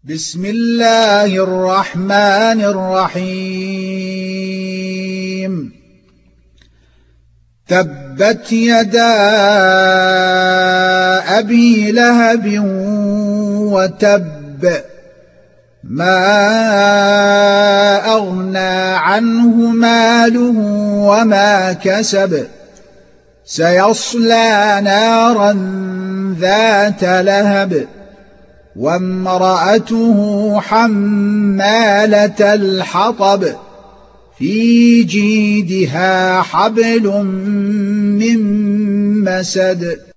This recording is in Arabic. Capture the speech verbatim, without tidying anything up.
بسم الله الرحمن الرحيم تبت يدا أبي لهب وتب ما أغنى عنه ماله وما كسب سيصلى نارا ذات لهب وامرأته حمالة الحطب في جيدها حبل من مسد